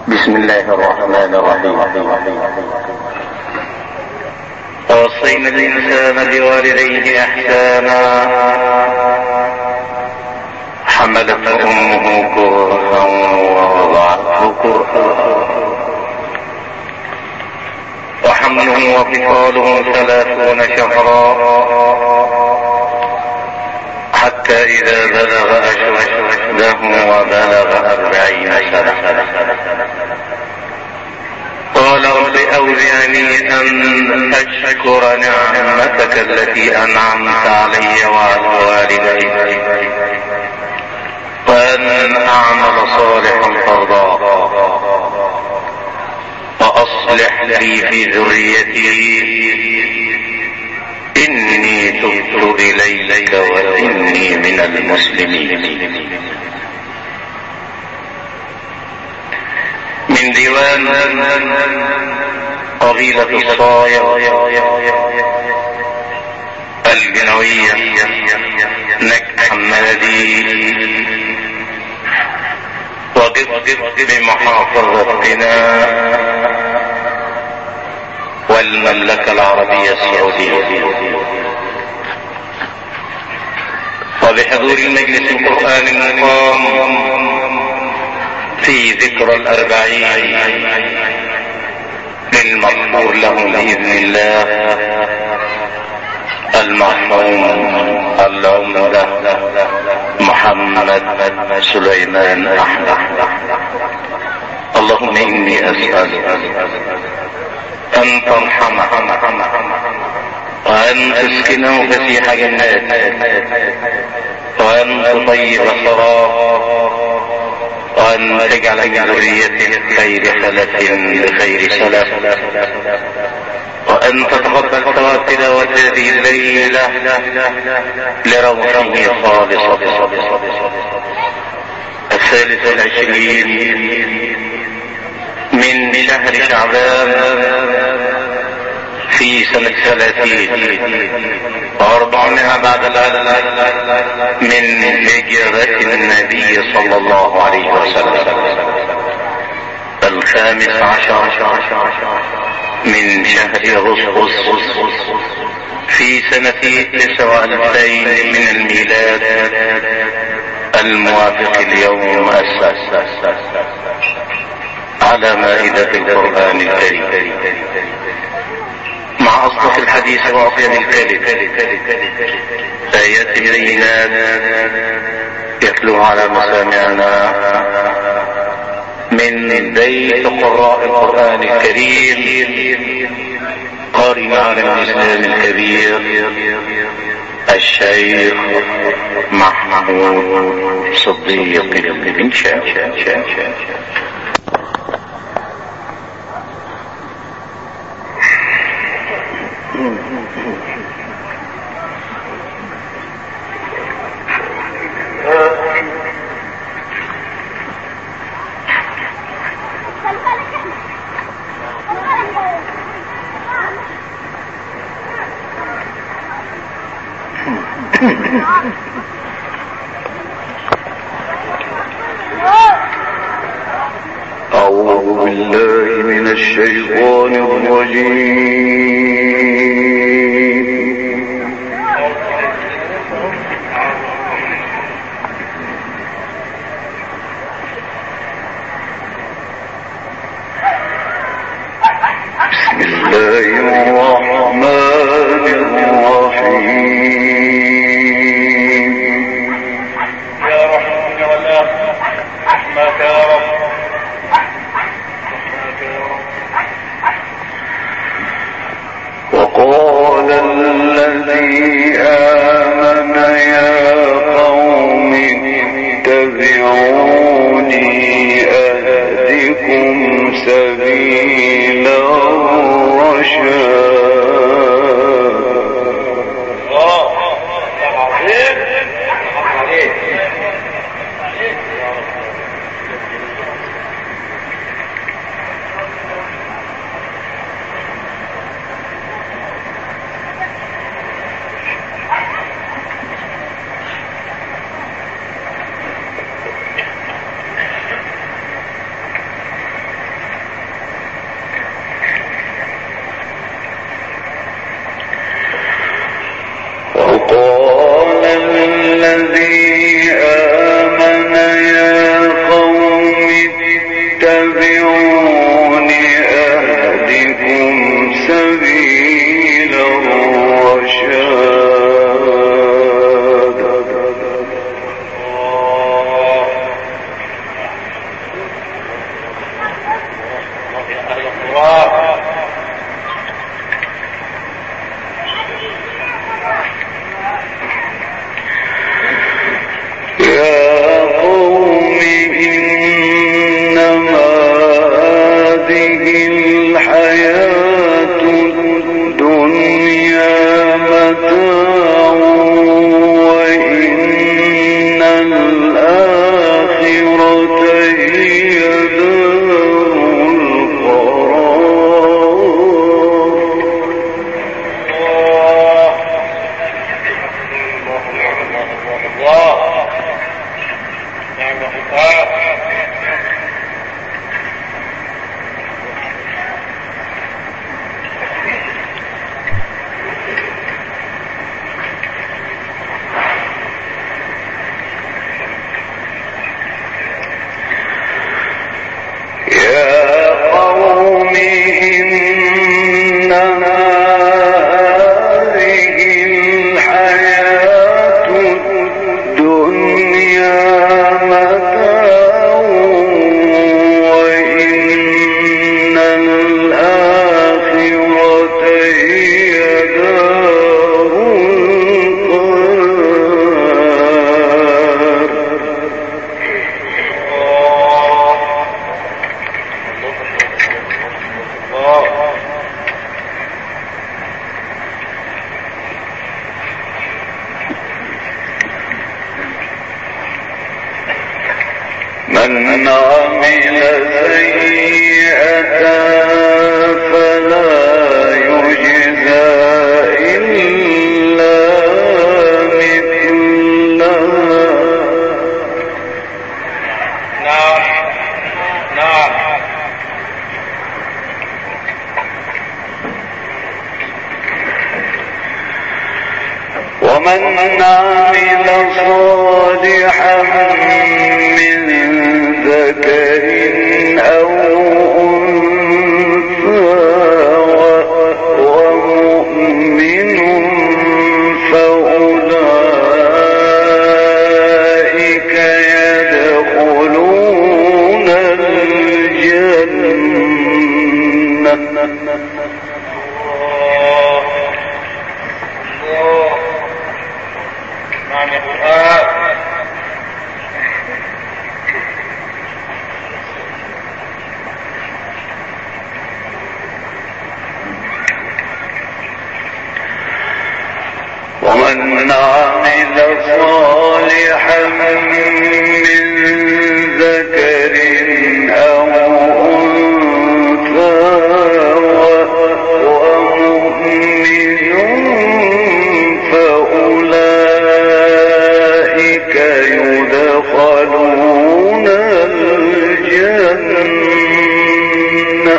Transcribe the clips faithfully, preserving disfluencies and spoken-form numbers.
بسم الله الرحمن الرحيم. ووصينا الإنسان بوالديه إحسانا حملته أمه كرها ووضعته كرها وحمله وفصاله ثلاثون شهرا حتى إذا بلغ أشده وبلغ أربعين سنة قال رب أوزعني أن أشكر نعمتك التي أنعمت علي وعلى والدي وأن أعمل صالحا ترضاه وأصلح لي في ذريتي إني تبت إليك وإني من المسلمين. من ديوان قبيلة الصايع الجنوية نجد حمادي وضد بمحافظتنا والمملكة العربية السعودية، وبحضور المجلس القرآن المقام في ذكرى الأربعين للمغفور له بإذن الله المرحوم العمدة محمد سليمان أحمد. اللهم إني أسألك أن ترحمه وأن تسكنه فسيح جناتك وأن تطيب ثراه وأن تجعل ذريته خير خلف بخير سلف وأن تتقبل ثواب تلاوة هذه الليلة لروحه خالصة. الثالث والعشرين من شهر شعبان في سنة ثلاثين وأربعمائة بعد الألف من هجرة النبي صلى الله عليه وسلم، الخامس عشر من شهر أغسطس في سنة تسعة وألفين من الميلاد الموافق اليوم السادس على مائدة القرآن الكريم مع أصدق الحديث وأطيب الكلم آيات بينات يتلو على مسامعنا من بيت قراء القرآن الكريم قارئ عالم الإسلام الكبير الشيخ محمود صديق بن شاوي. أعوذ بالله من الشيطان الرجيم. بسم الله الرحمن الرحيم. يا رحمن والله رحمك يا رب. وقال الذي آمن يا قوم اتبعوني أهدكم سبيل الرشاد. من عمل سيئة فلا يجزى إلا مثلها. نعم نعم. ومن عمل صالحا من ذكر أو أنثى ومؤمن فأولئك يدخلون الجنة. نعم يا فؤاد. ومن عمل صالحا من ذكر أو أنثى ومؤمن فأولئك يدخلون الجنة.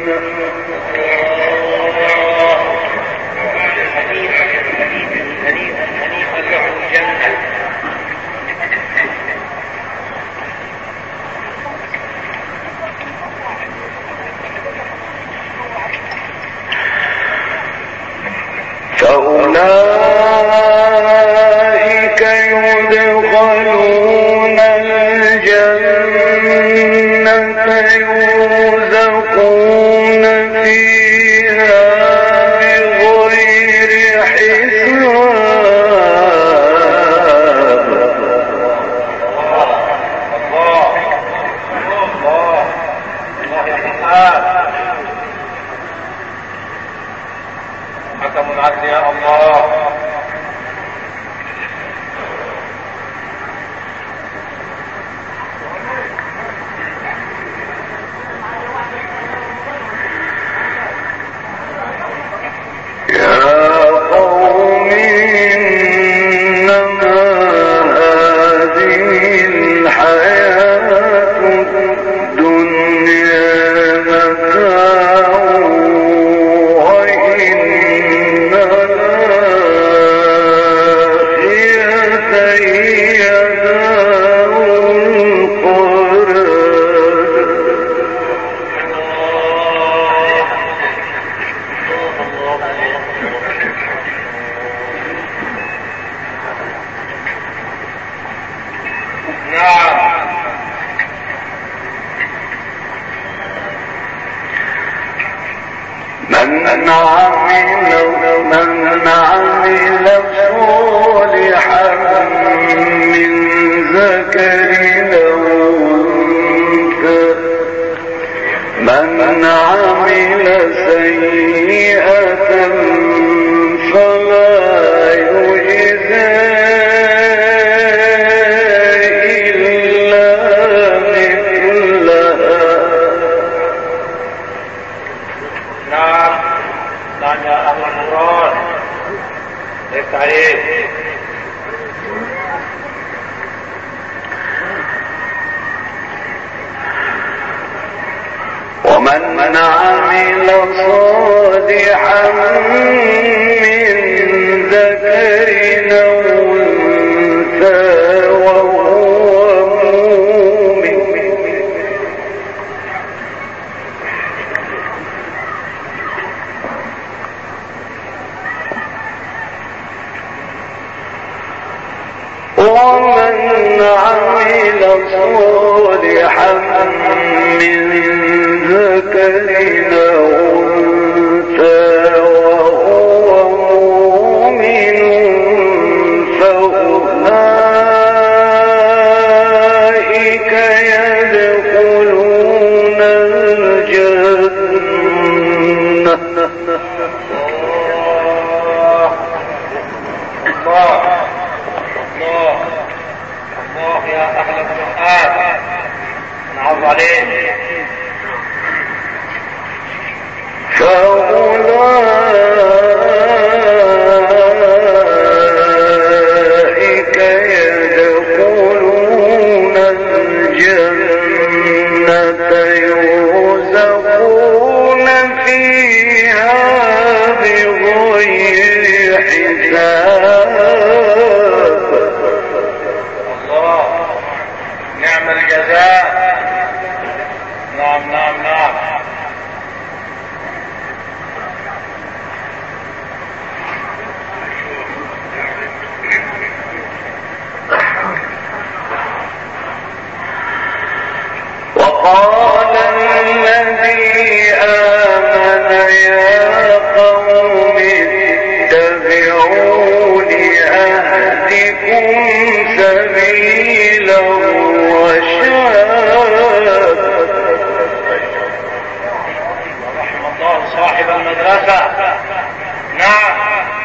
فأولئك يدخلون الجنة يرزقون فيها بغير حساب. الله الله الله. حكم العدل يا الله. من عمل من عمل صالحا من ذكر أو أنثى من عمل سيئة فلا يجزى إلا مثلها. نعم نعم يا أهل المراد. ليس عليه. ومن عمل صالحا من ذكر أو أنثى وهو مؤمن ومن عمل صالحا من ذكر أو أنثى وهو مؤمن فأولئك يدخلون الجنة. الله الله الله يا أهل القرآن. حافظ عليه. فأولئك يدخلون الجنة يرزقون فيها بغير حساب. الله، نعم الجزاء. نعم نعم نعم. وقال الذي آمن يا قوم اتبعون أهدكم سبيل الرشاد. رحم الله صاحب المدرسة. نعم.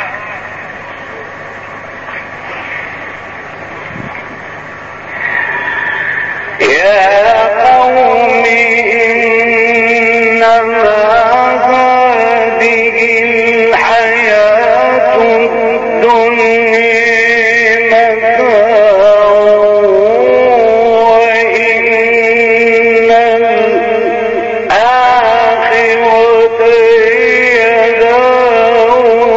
يا قوم إنما هذه الحياة الدنيا متاع وإن الآخرة هي دار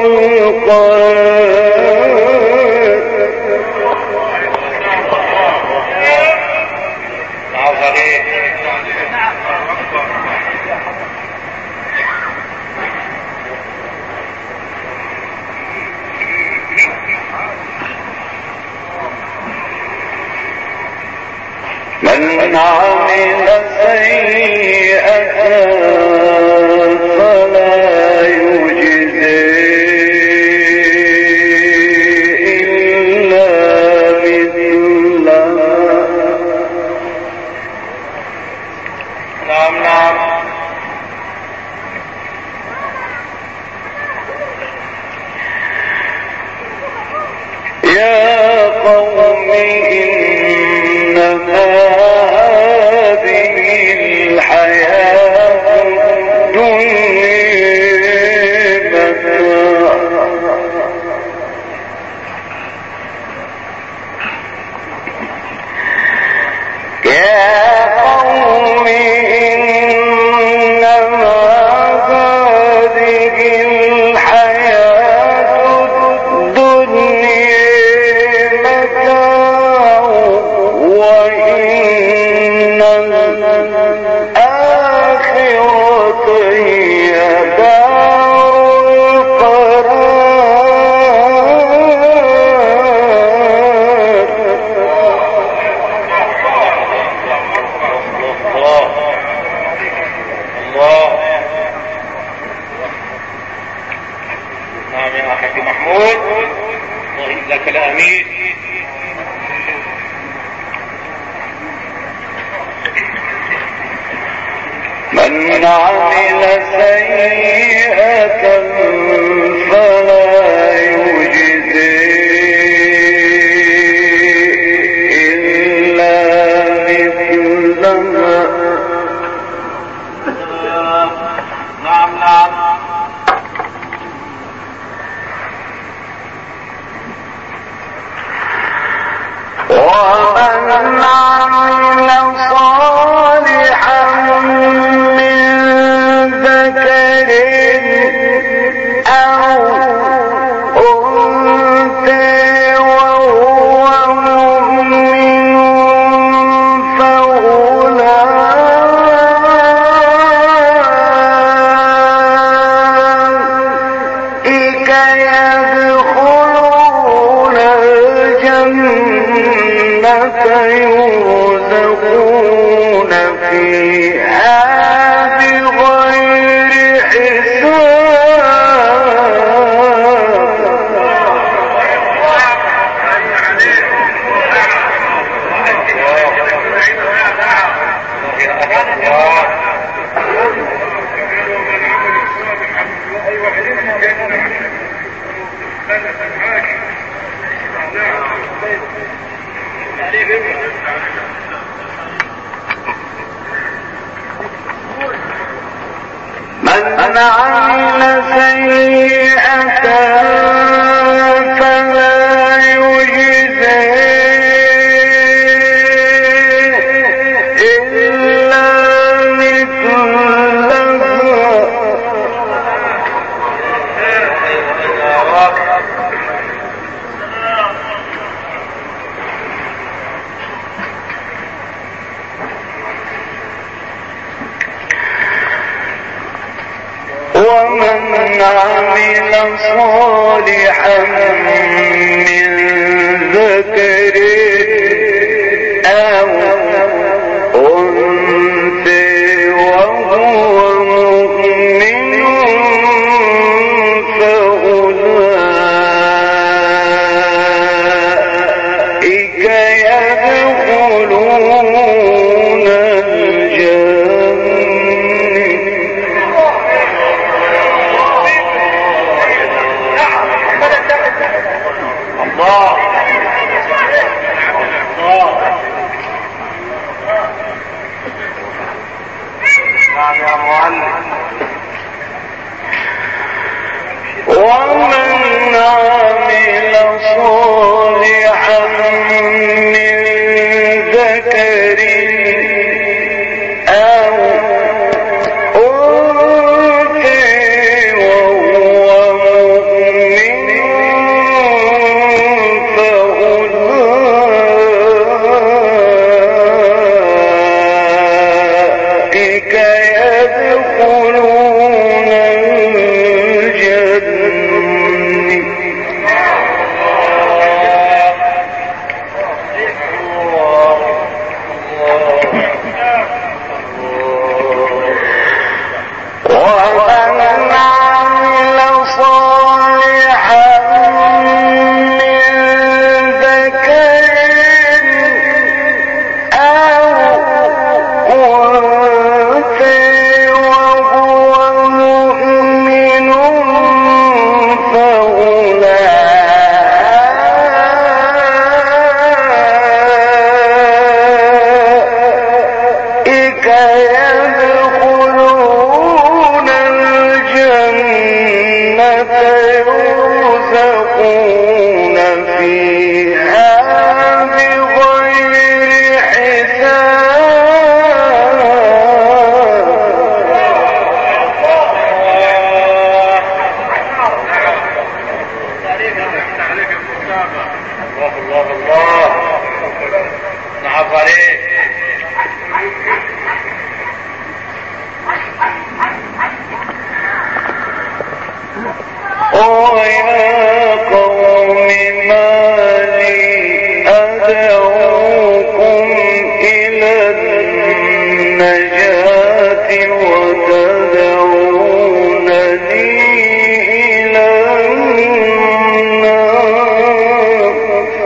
من عمل سيئة فلا يجزي إلا مثلها. نعم نعم. يا قوم إنما هذه الحياة الدنيا متاع يا قوم إنما هذه الحياة الدنيا متاع وإن الآخرة هي دار الله. نعم يا حاج محمود، الله لك الأمين. من عمل سيئة فلا يجزي إلا مثلها. نعم نعم. ومن عمل صالحا من ذكر أو أنثى وهو مؤمن فأولئك يدخلون الجنة يرزقون فيها بغير عمل سيئة فلا يجزى إلا مثلها ومن عمل صالحا من ذكر أو أنثى وهو مؤمن فأولئك يدخلون ومن عمل صالحا من ذكر أو أنثى وهو مؤمن فأولئك يدخلون يرزقون فيها بغير الله الله الله نعم عليك ويا قوم ما لي أدعوكم إلى النجاة وتدعونني إلى النار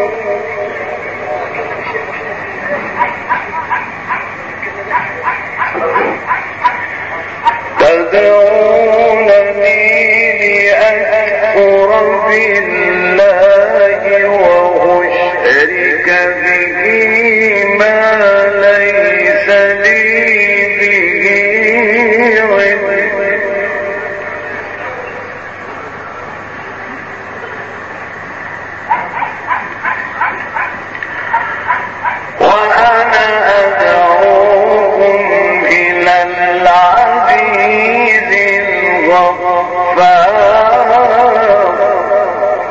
تدعونني لأكفر بالله وأشرك به ما ليس لي به علم وأنا أدعوكم إلى العزيز الغفار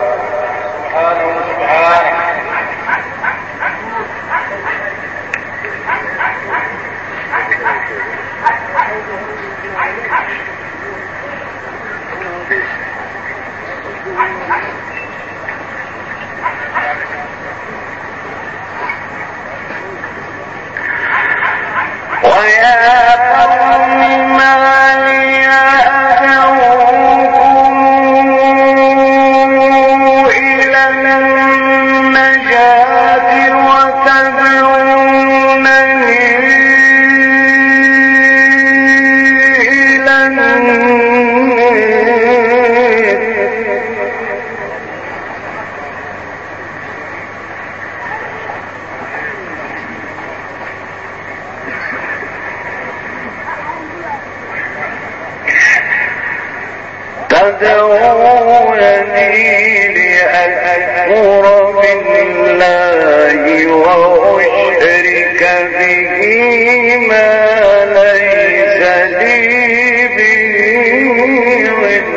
أتدعونني لأكفر بالله وأشرك به ما ليس لي به علم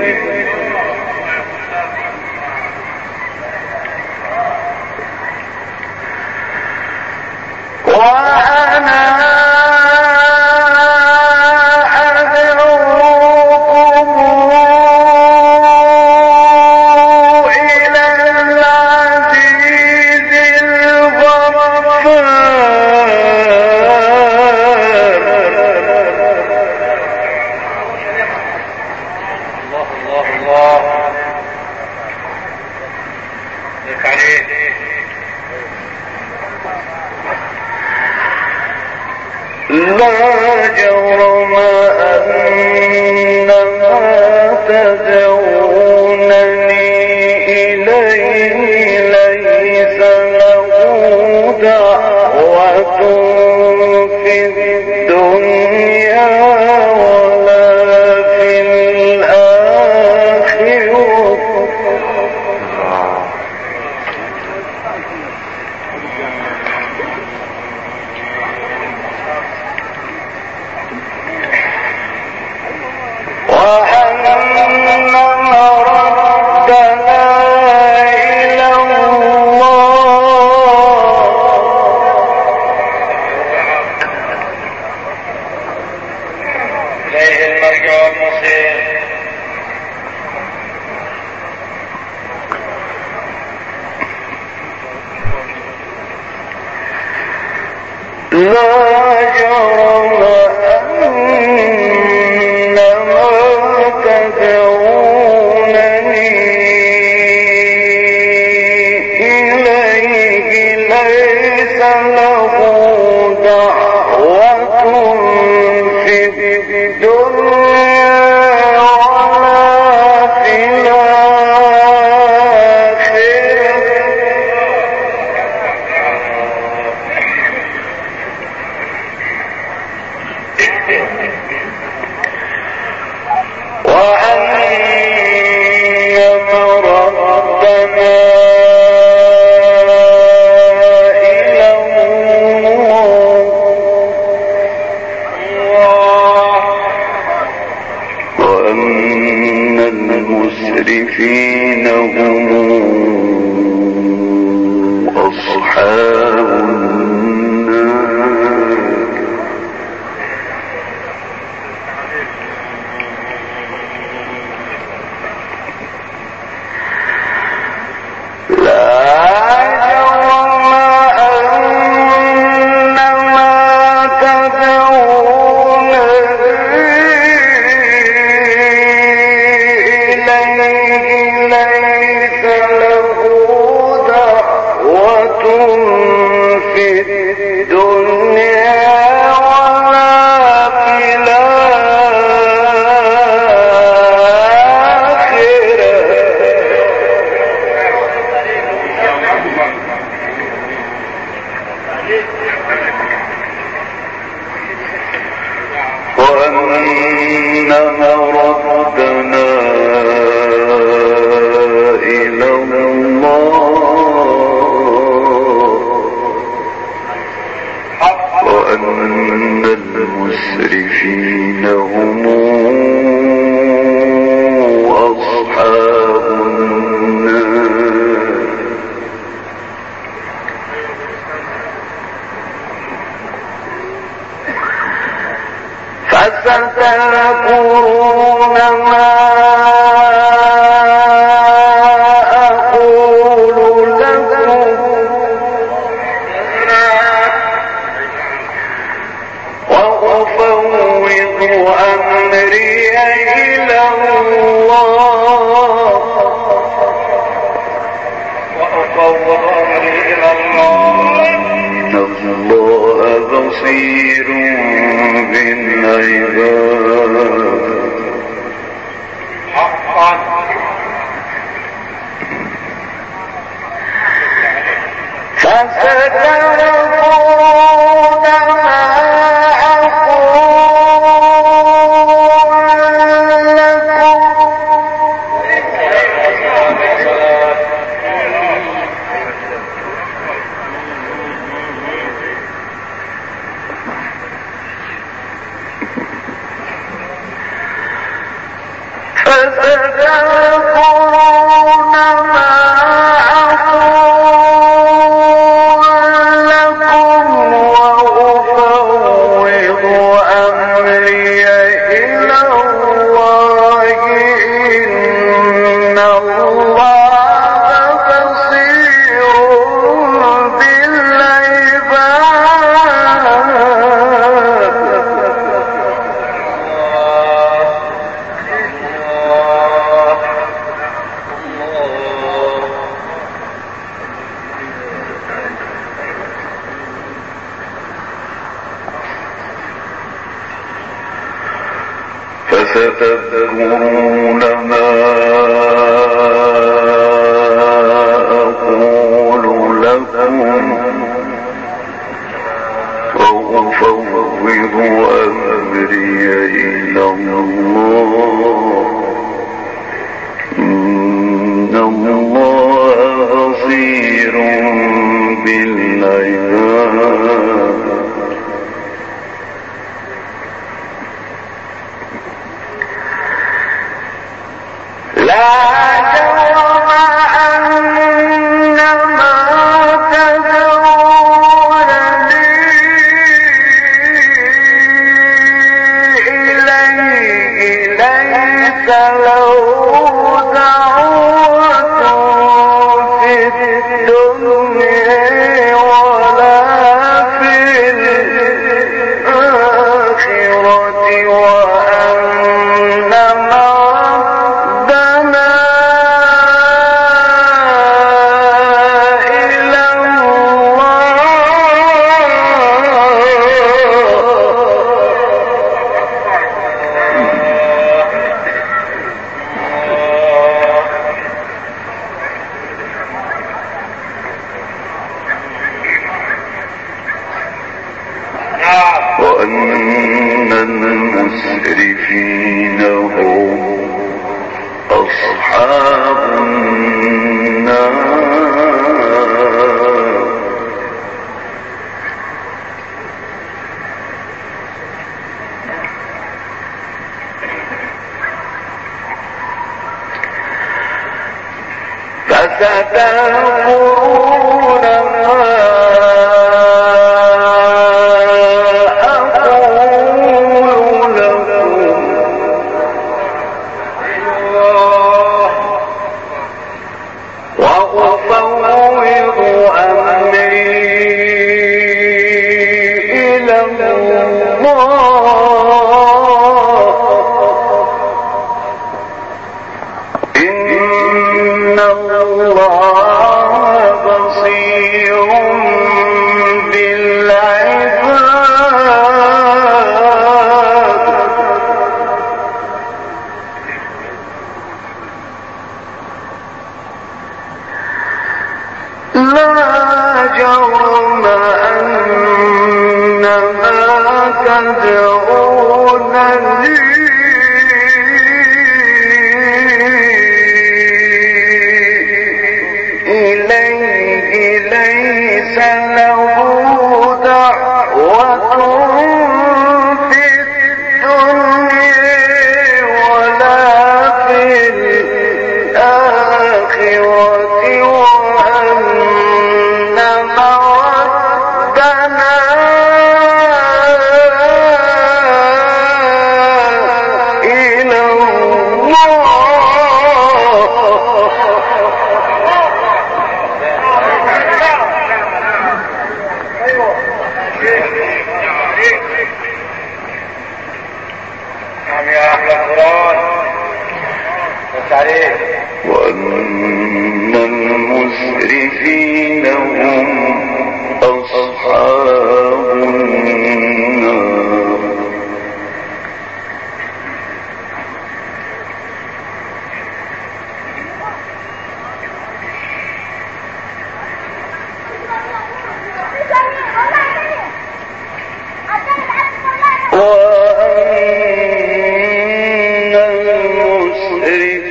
وأنا لا جرم أنما تدعونني إليه ليس له دعوة في الدنيا ولا في الآخرة لا جرم أنما تدعونني إليه ليس له دعوة في الدنيا ولا في المسرفين هم أصحاب النار لا جرم أنما تدعونني ليس له دعوة في الدنيا ولا في الآخرة وأنما ردنا إلى الله وأن المسرفين هم أصحاب النار فستذكرون ما بصير بالعباد حقا فستذكرون ما أقول لكم فستذكرون ما أقول لكم وأفوض أمري إلى الله إن الله بصير بالعباد. وأن المسرفين هم أصحاب النار فستذكرون وأن المسرفين هم أصحاب النار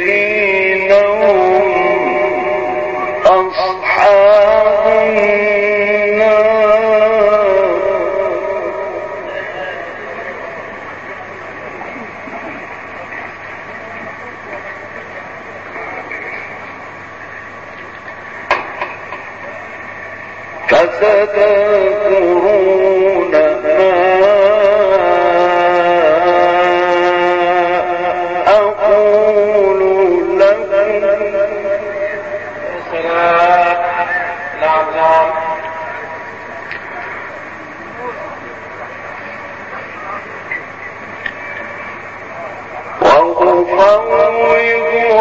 أصحاب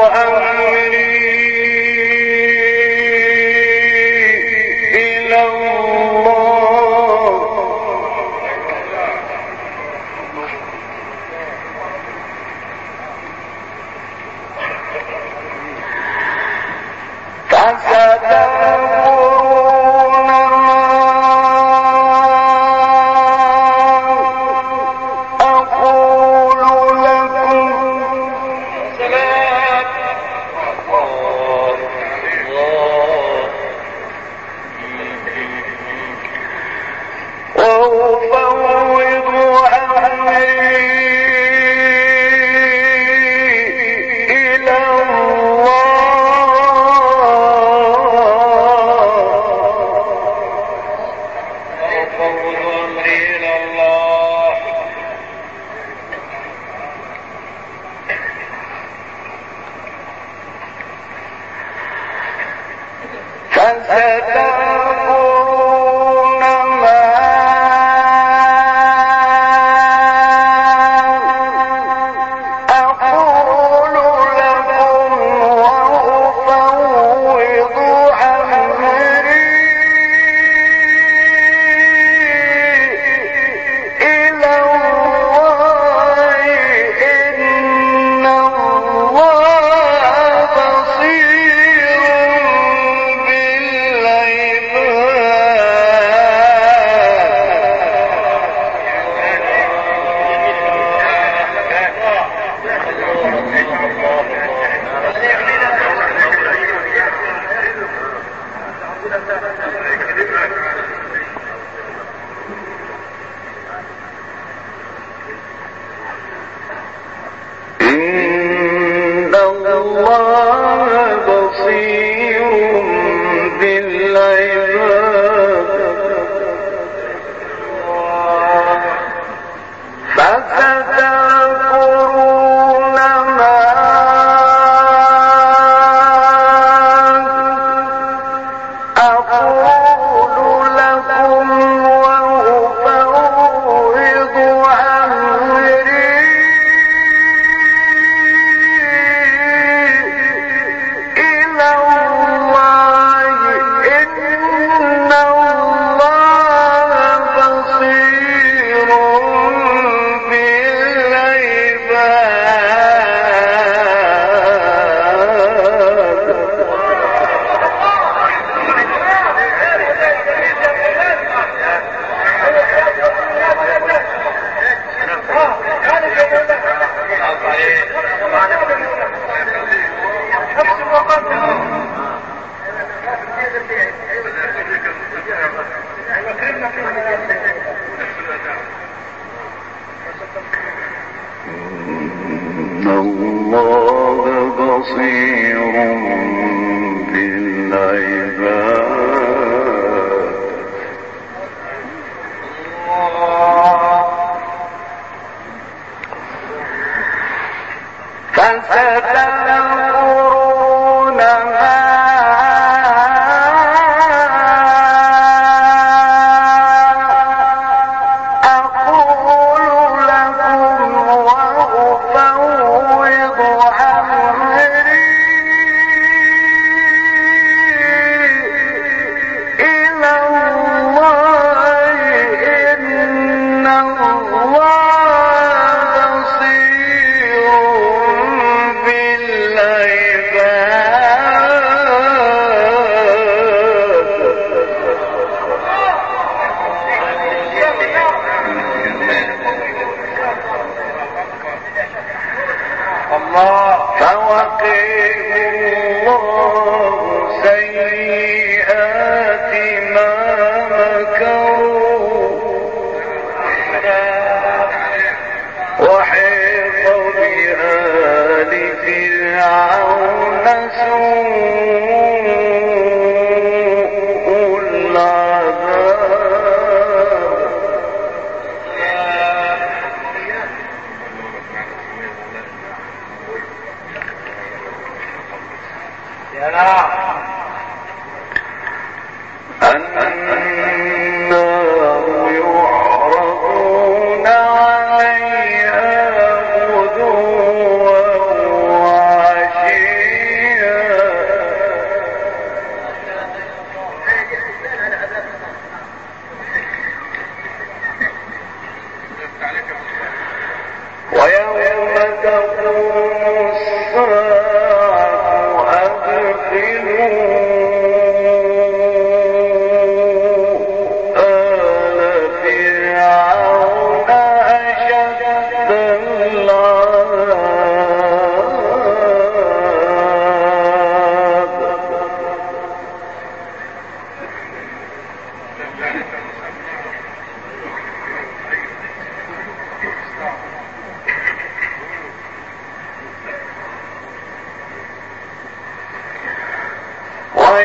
عليها غدوا وعشيا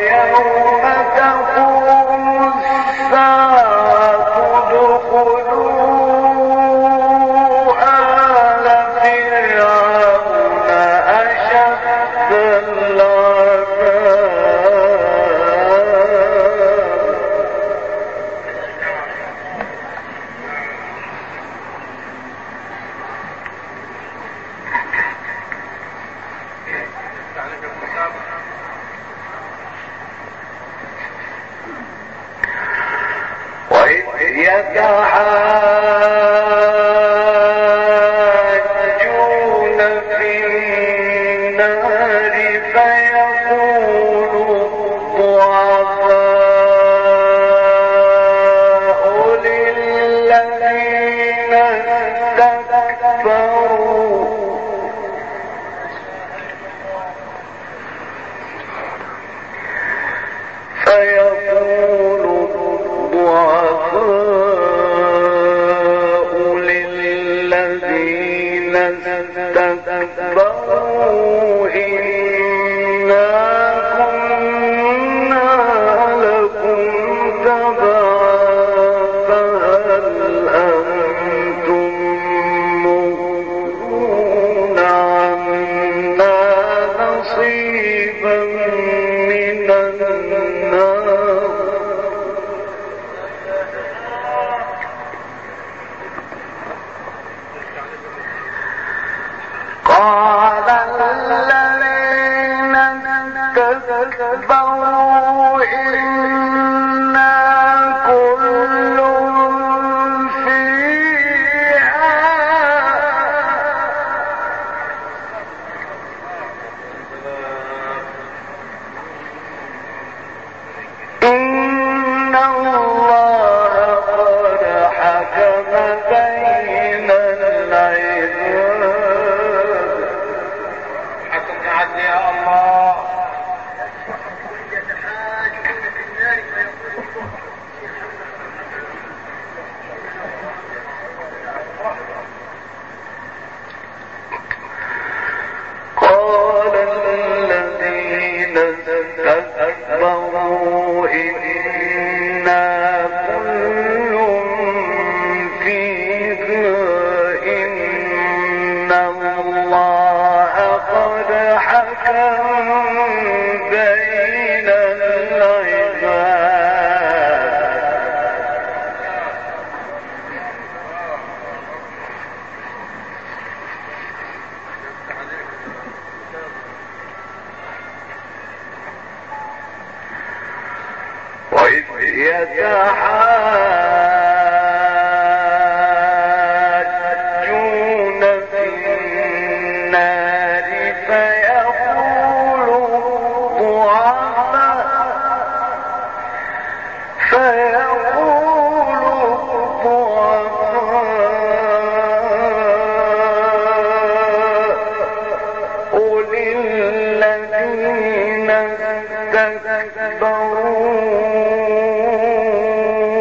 الذين استكبروا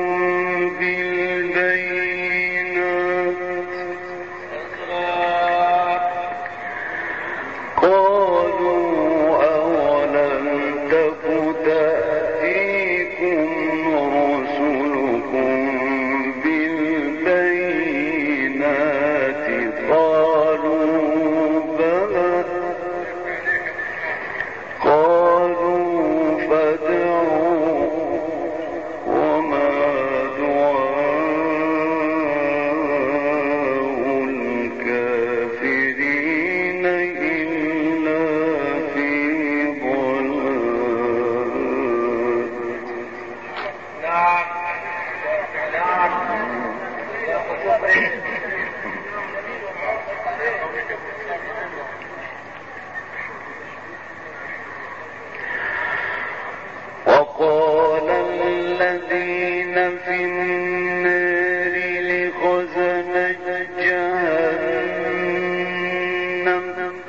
وقال الذين في النار لخزنة جهنم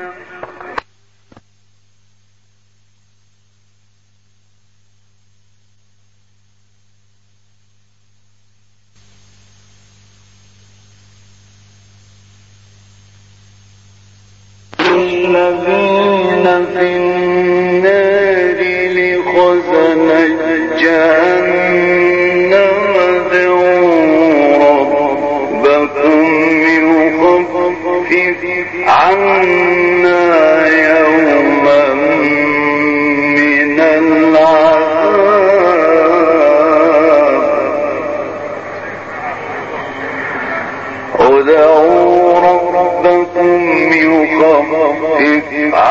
الذين في النار لخزنة جهنم ادعوا ربكم يخفف عنا يوما من العذاب ادعوا ربكم يخفف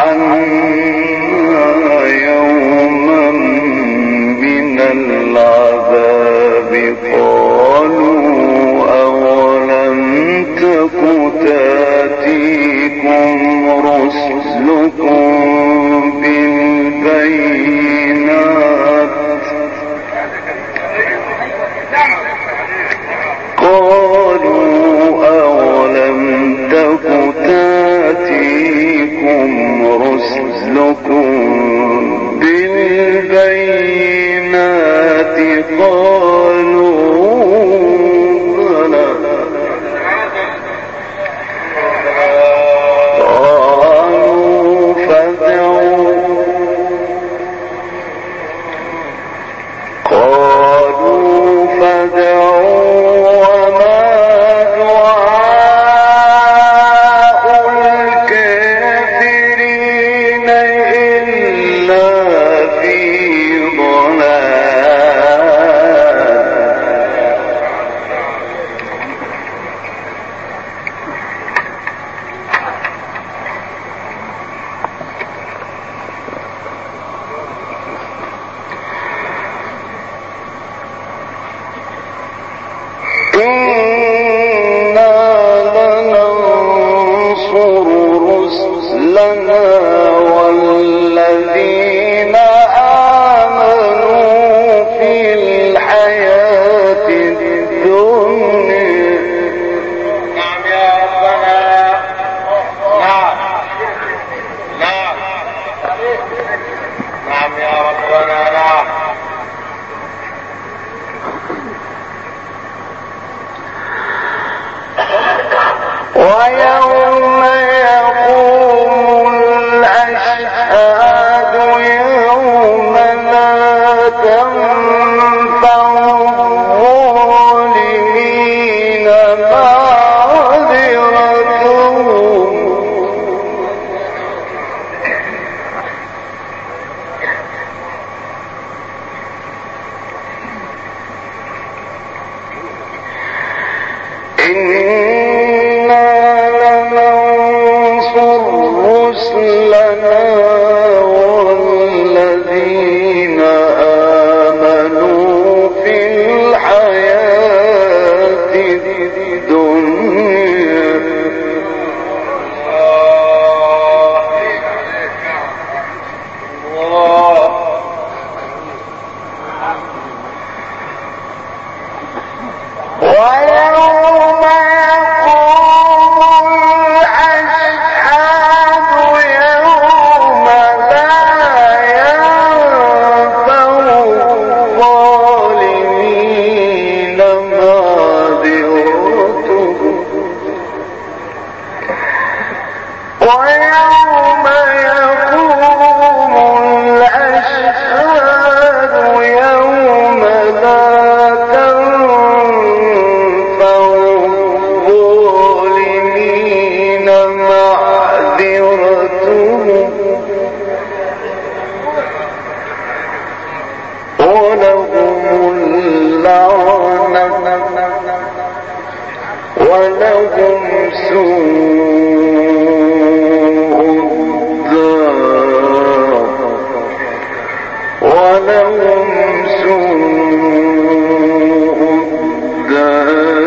عنا يوما من العذاب قالوا أولم تك تأتيكم رسلكم بالبينات قالوا أولم تك تأتيكم رسلكم بالبينات قالوا بلى قالوا فادعوا قالوا فادعوا وما دعاء الكافرين إلا في إنا لننصر رسلنا والذين آمنوا في الحياة الدنيا. نعم يا ربنا، نعم نعم نعم يا ربنا، نعم. ويوم يقوم الأشهاد يوم لا تنفع الظالمين معذرتهم إنا لننصر رسلنا والذين آمنوا في الحياة الدنيا. الله ويوم يقوم الأشهاد يوم لا ينفع الظالمين ولهم سوء الدار ولهم سوء الدار.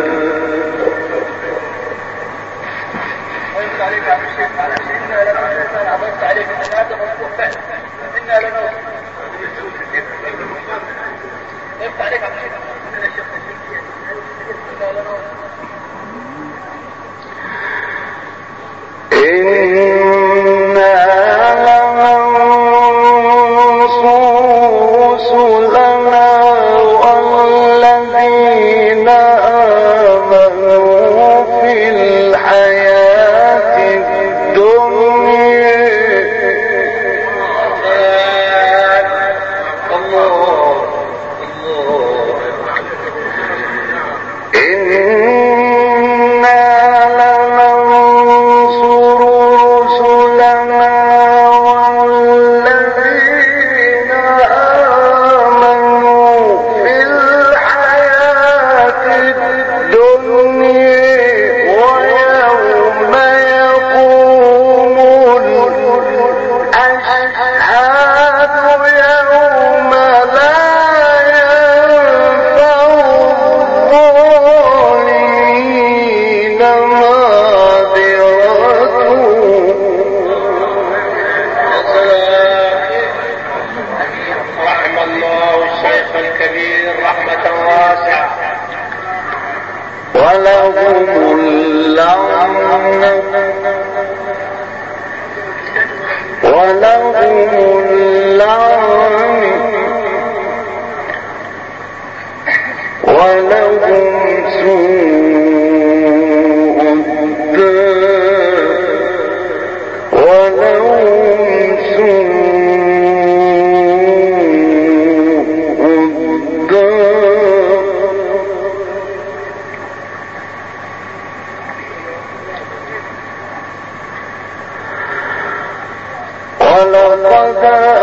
ولقد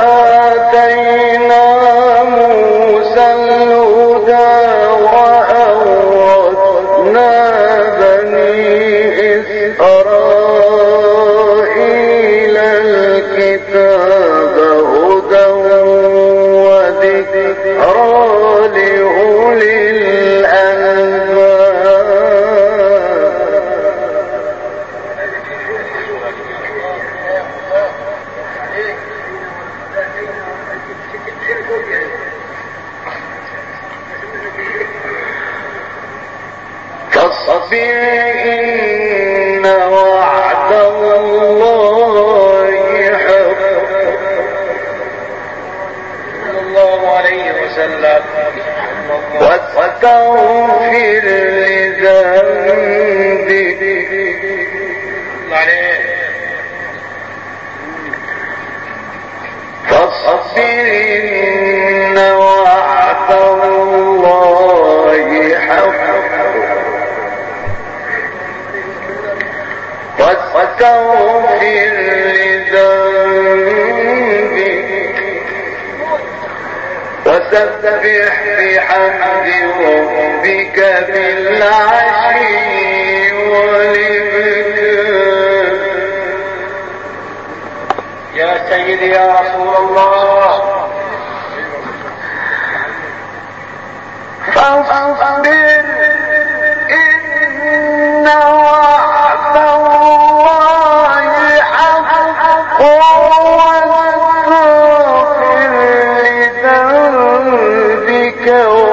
آتينا موسى الهدى وأورثنا بني إسرائيل الكتاب هدى وذكرى لأولي الألباب. فاصبر إن وعد الله حق. صلى الله عليه وسلم. واستغفر لذنبك. فاصبر إن وعد الله حق. واستغفر لذنبك وسبح بحمد ربك بالعشي والإبكار. يا سيدي يا رسول الله. فاصبر إن وعد الله حق واستغفر لذنبك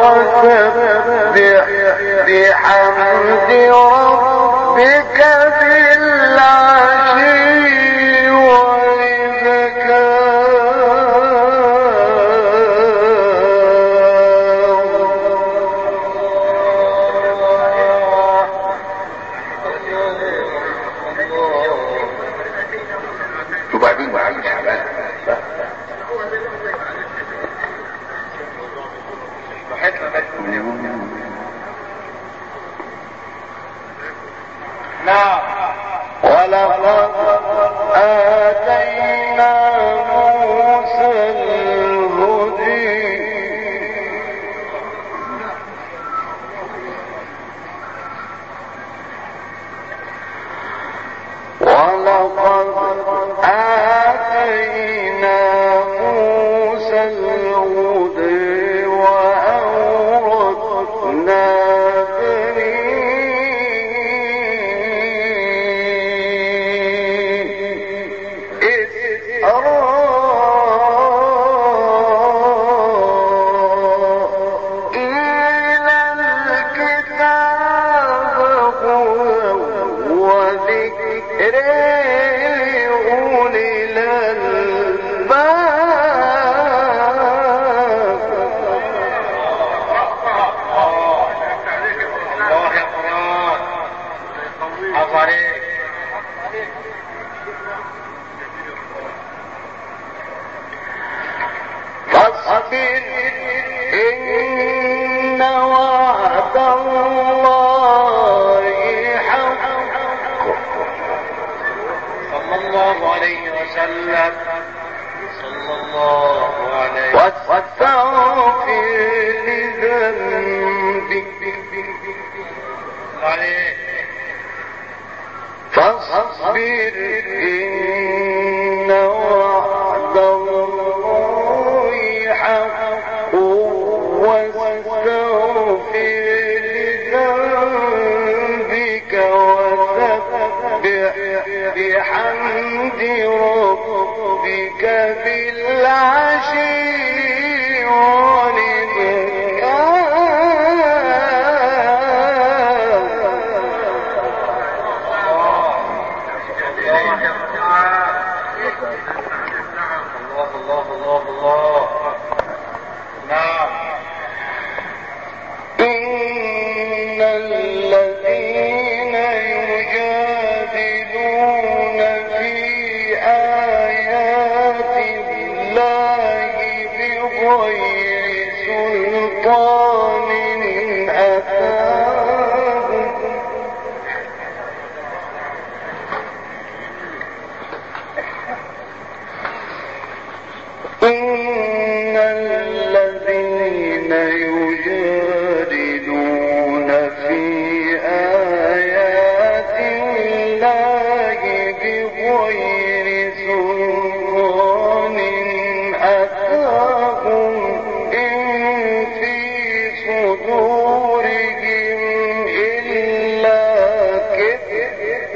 وسبح بحمد ربك بالعشي والإبكار. وبعدين مع الشعبان نعم. ولقد آتينا موسى الهدى وسلم صلى الله عليه واستغفر لذنبك فاصبر إن وعد الله حق واستغفر لذنبك وسبح بحمد ربك بالعشي إن الذين يجادلون في آيات الله بغير سلطان أتاهم إن في صدورهم إلا كبر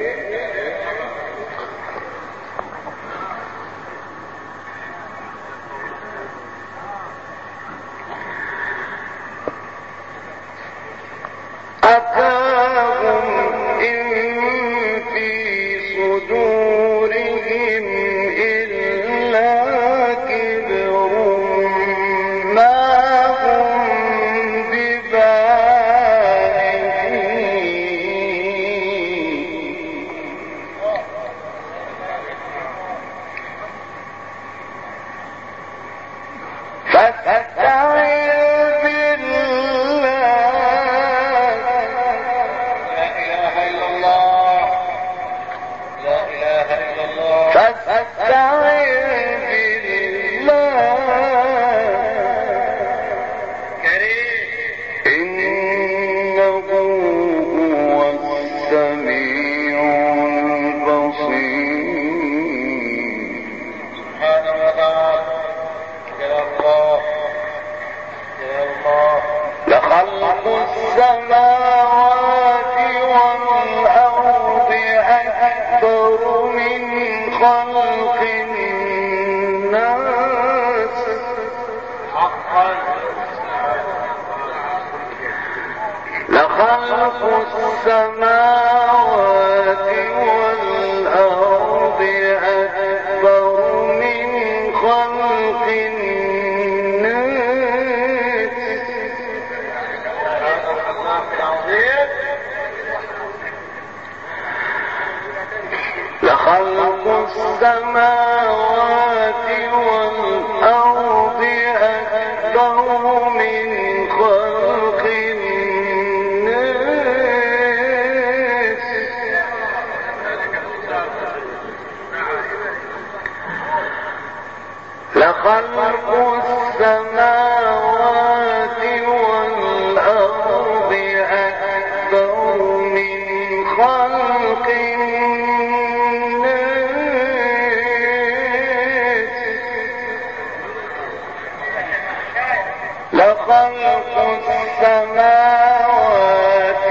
أتاهم إن في صدورهم إلا كبر ما هم ببالغين فاستعذ لخلق السماوات والأرض أكبر من خلق الناس لخلق السماوات والأرض أكبر من خلق لخلق السماوات والأرض أكبر من خلق الناس لخلق السماوات والأرض أكبر من خلق لخلق السماوات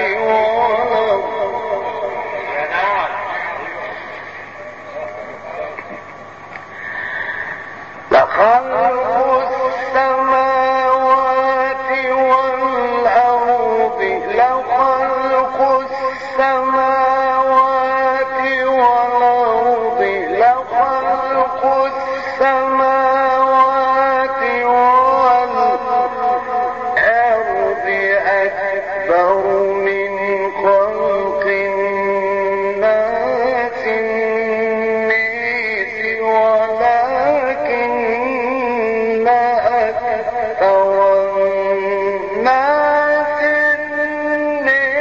والأرض لخلق السماوات والأرض لخلق السماوات والأرض لخلق السماوات والأرض أكبر من خلق الناس الناس ولكن أكثر الناس الناس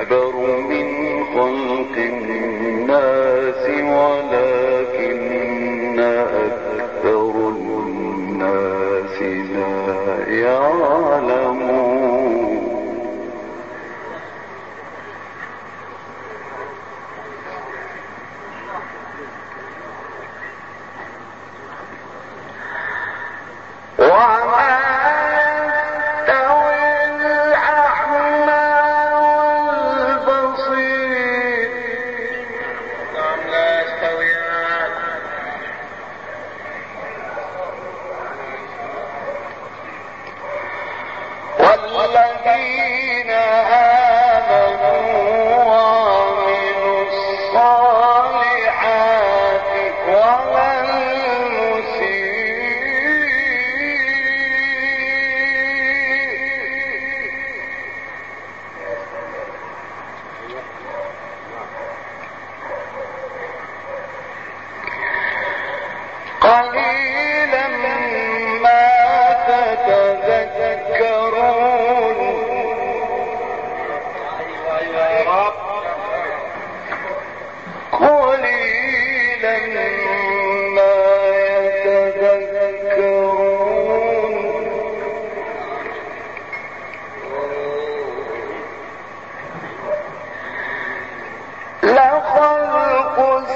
أكبر من خلق الناس ولكن أكثر الناس لا يعلمون. وما يستوي الأعمى والبصير نعم لا يستويان. والذين آمنوا وعملوا الصالحات ولا قليلا ما تتذكرون. قليلا ما يتذكرون. لخلق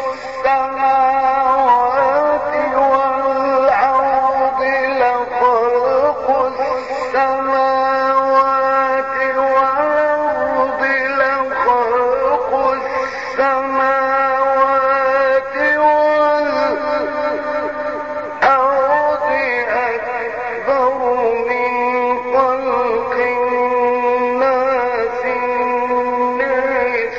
السماوات والأرض لخلق السماوات والأرض لخلق السماوات والأرض أكبر من خلق الناس الناس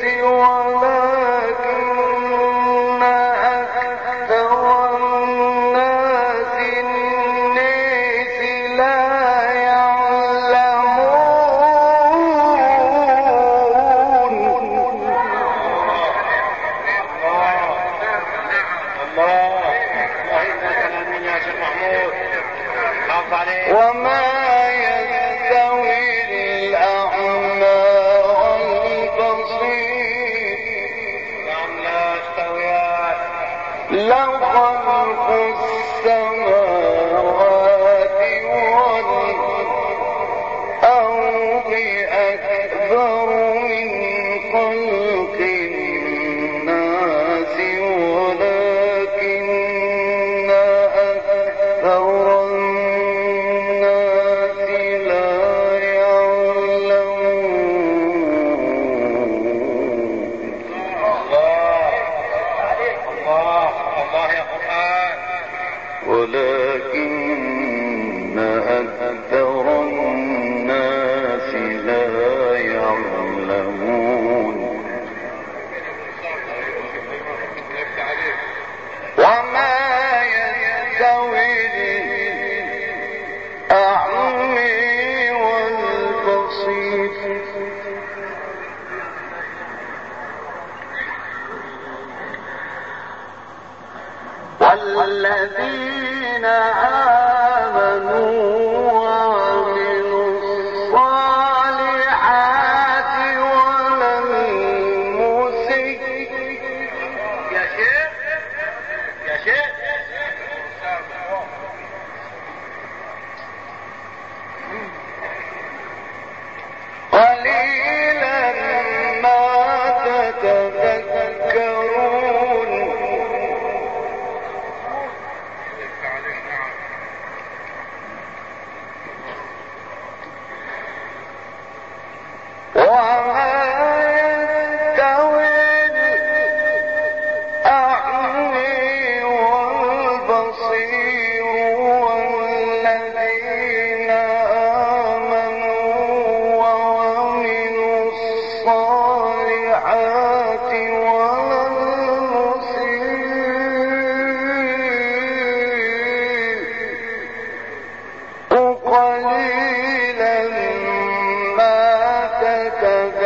ولكن أكثر الناس الناس لا يعلمون. وما يستوي الأعمى والبصير لخلق السماوات والأرض أكبر من خلق الناس ولكن أكثر الناس لا يعلمون. ولكن أكثر الناس لا يعلمون. وما يستوي الأعمى والبصير والذين آمنوا وعملوا الصالحات ولم يسيء. يا شيخ يا شيخ قليلا ما تتذكرون. وما يستوي الأعمى والبصير والذين آمنوا وعملوا الصالحات ولا المسيء قليلا ما تتذكرون.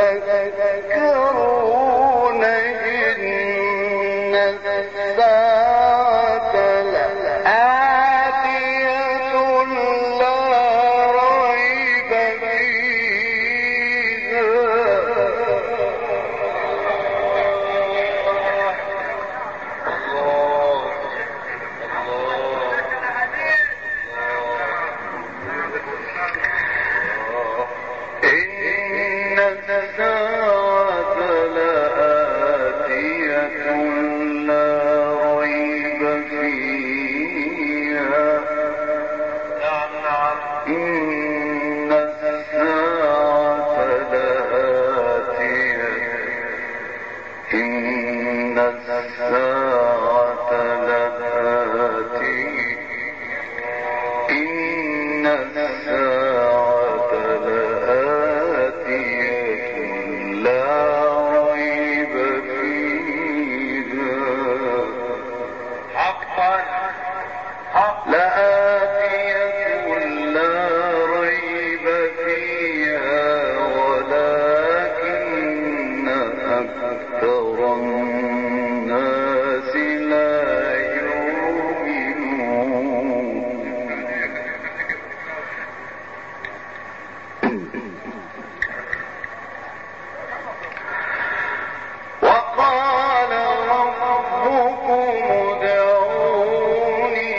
وقال ربكم ادعوني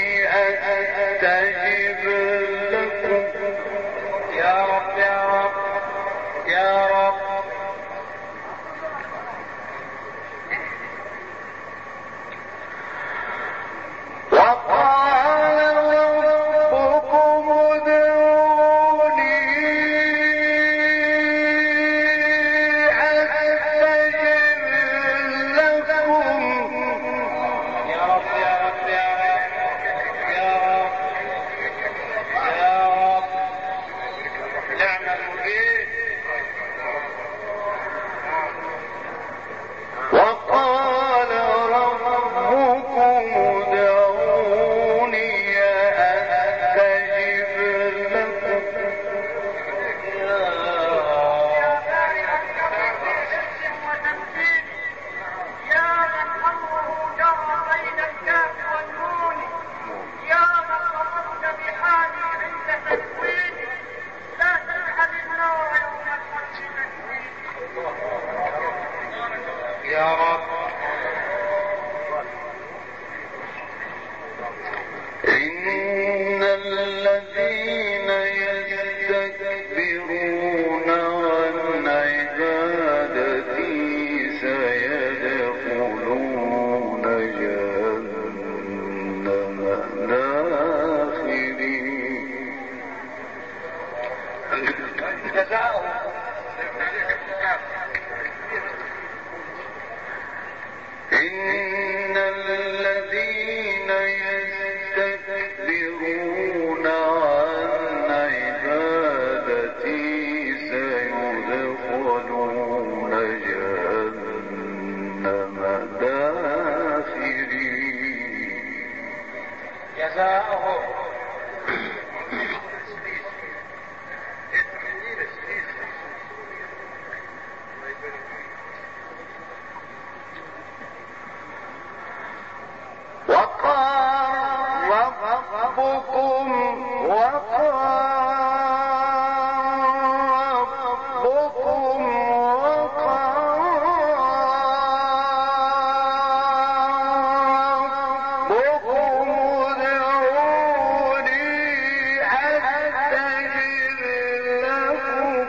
أستجب لكم. يا رب يا رب يا رب. وقال ربكم ادعوني أستجب لكم. يا رب يا رب يا رب يا رب يا رب. نعم المجيب. وقال ربكم ادعوني أستجب لكم. يا بارئ الاسم وتنفيذ، يا من امره جرى بين الكاف والنون، يا من خطبت بحالي عند تكويني، لا تجعل النار يوم الحج تكويني. يا رب. إن الذين يستكبرون عن عبادتي سيدخلون جهنم داخرين. جزاؤه. إن الذين يستكبرون عن عبادتي سيدخلون جهنم داخرين. جزاؤه. وقال ربكم وقال ربكم وقال ربكم ادعوني أستجب لكم.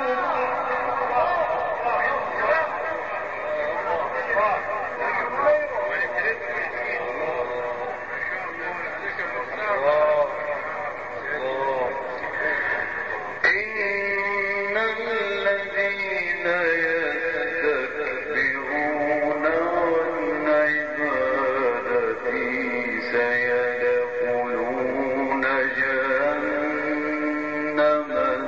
إن الذين يستكبرون عن عبادتي سيدخلون جهنم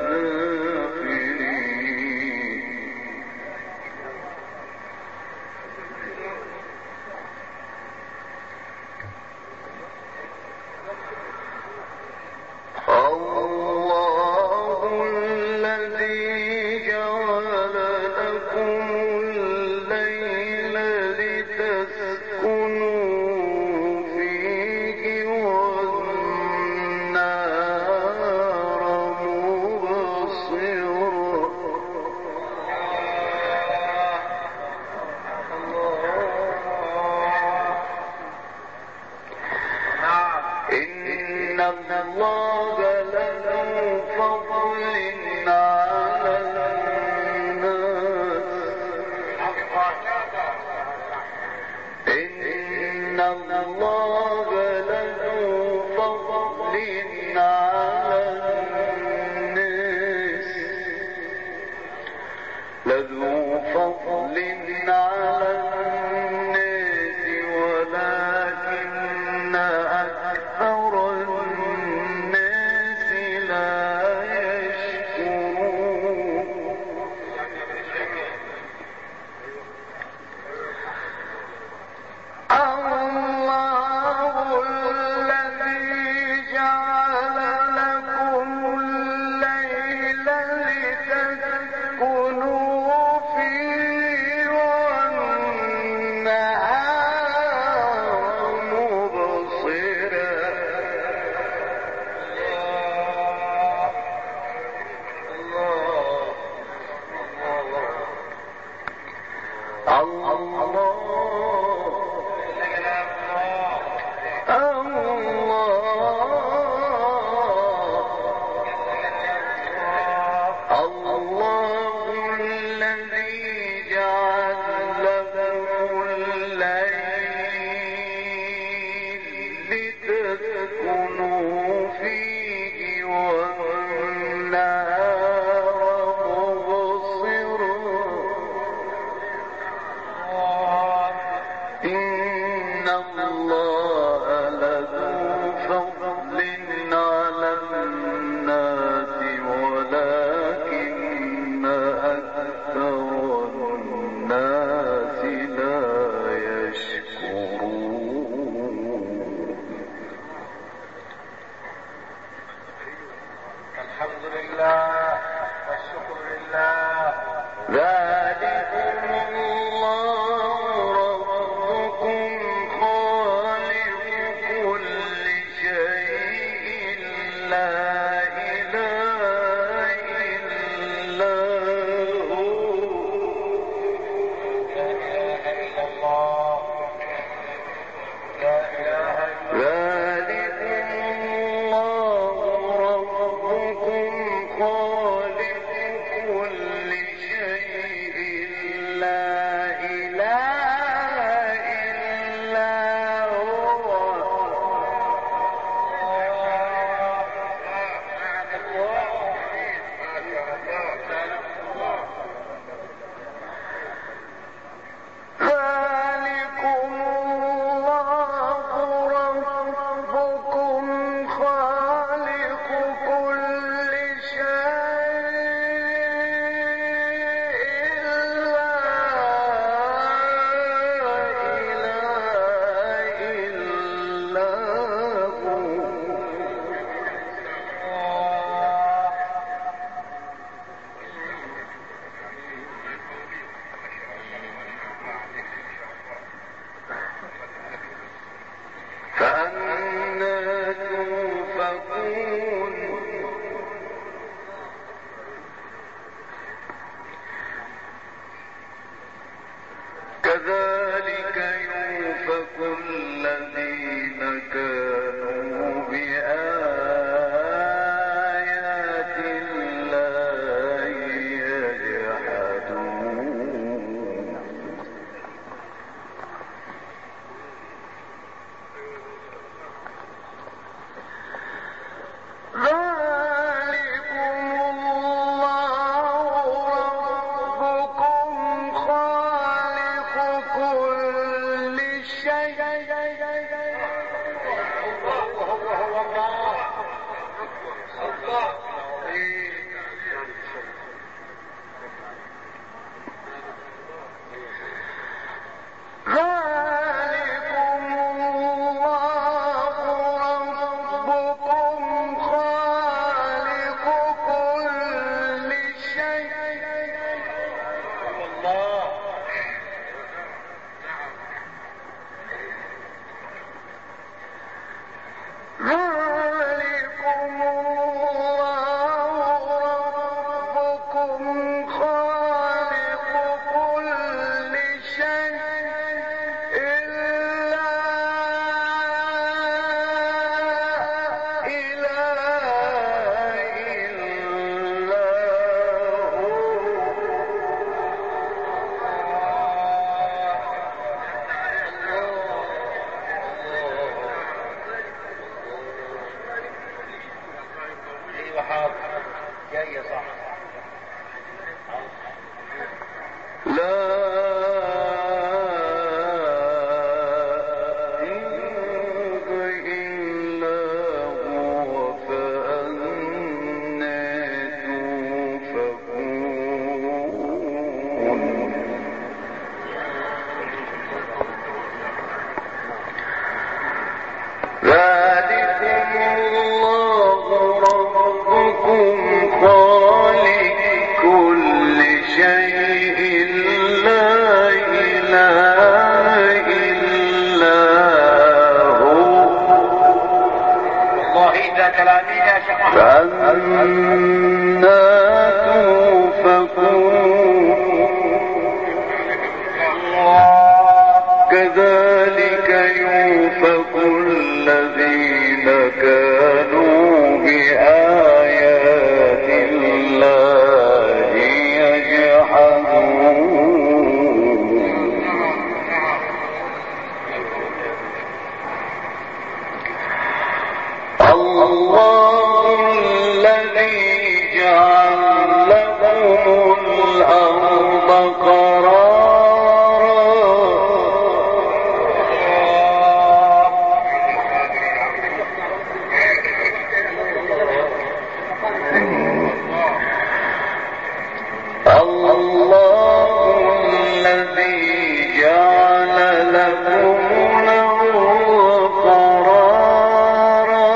داخرين. الله خالق كل شيء جعل لكم الأرض قرارا الله الذي جعل لكم الأرض قرارا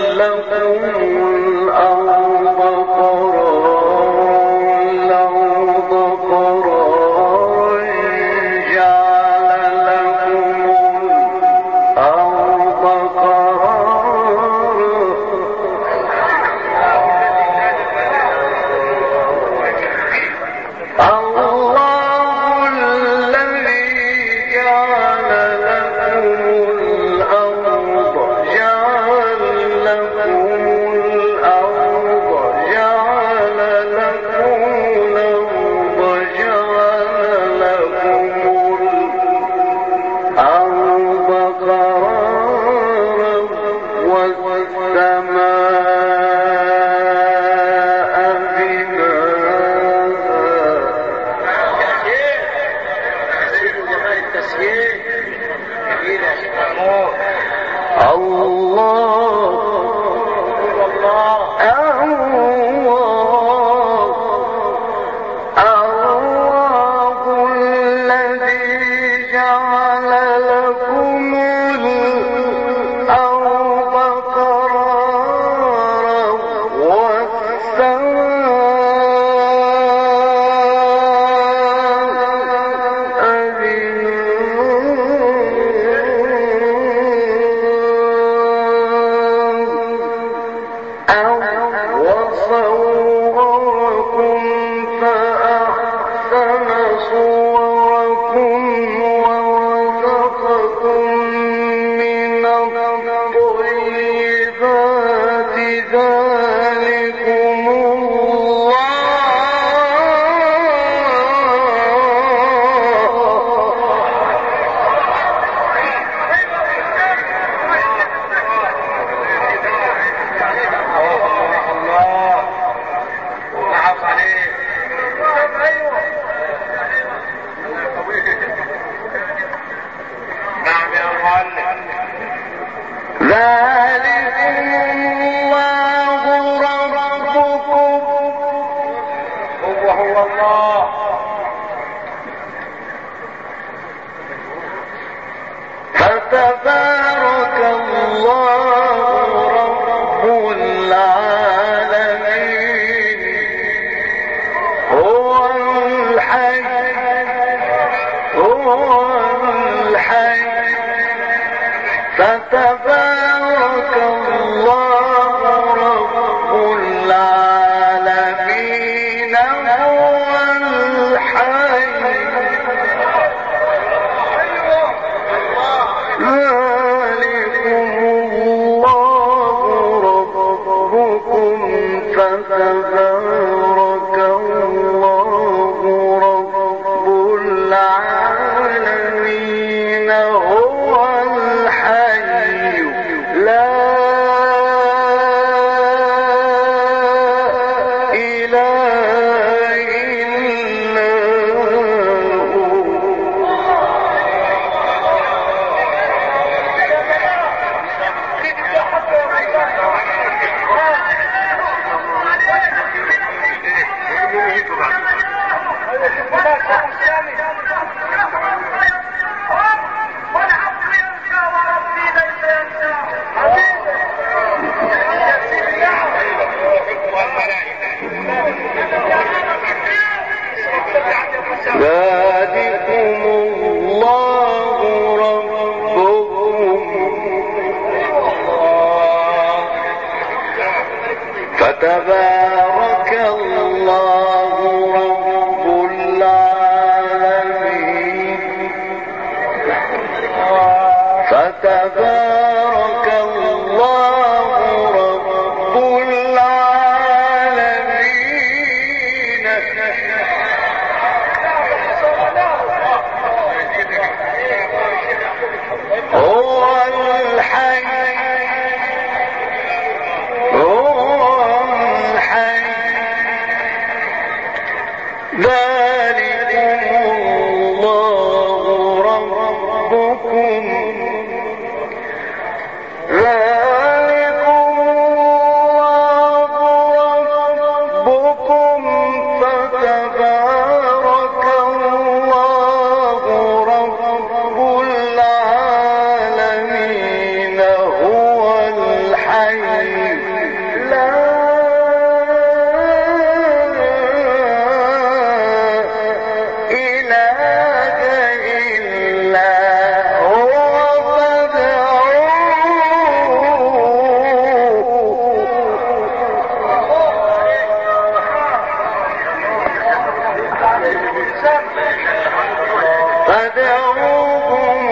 لكم الأرض قرارا فتبارك الله رب العالمين هو الحي ذلكم الله ربكم فتبارك الله رب العالمين هو الحي لا إله إلا هو ذلكم الله ربكم فتبارك الله رب العالمين فتبارك الله رب العالمين هو الحي هو الحي ذلكم الله ربكم ذلكم الله ربكم فتبارك الله رب العالمين هو الحي لا إله إلا هو فادعوه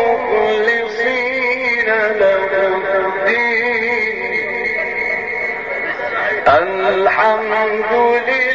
مخلصين له الدين الحمد لله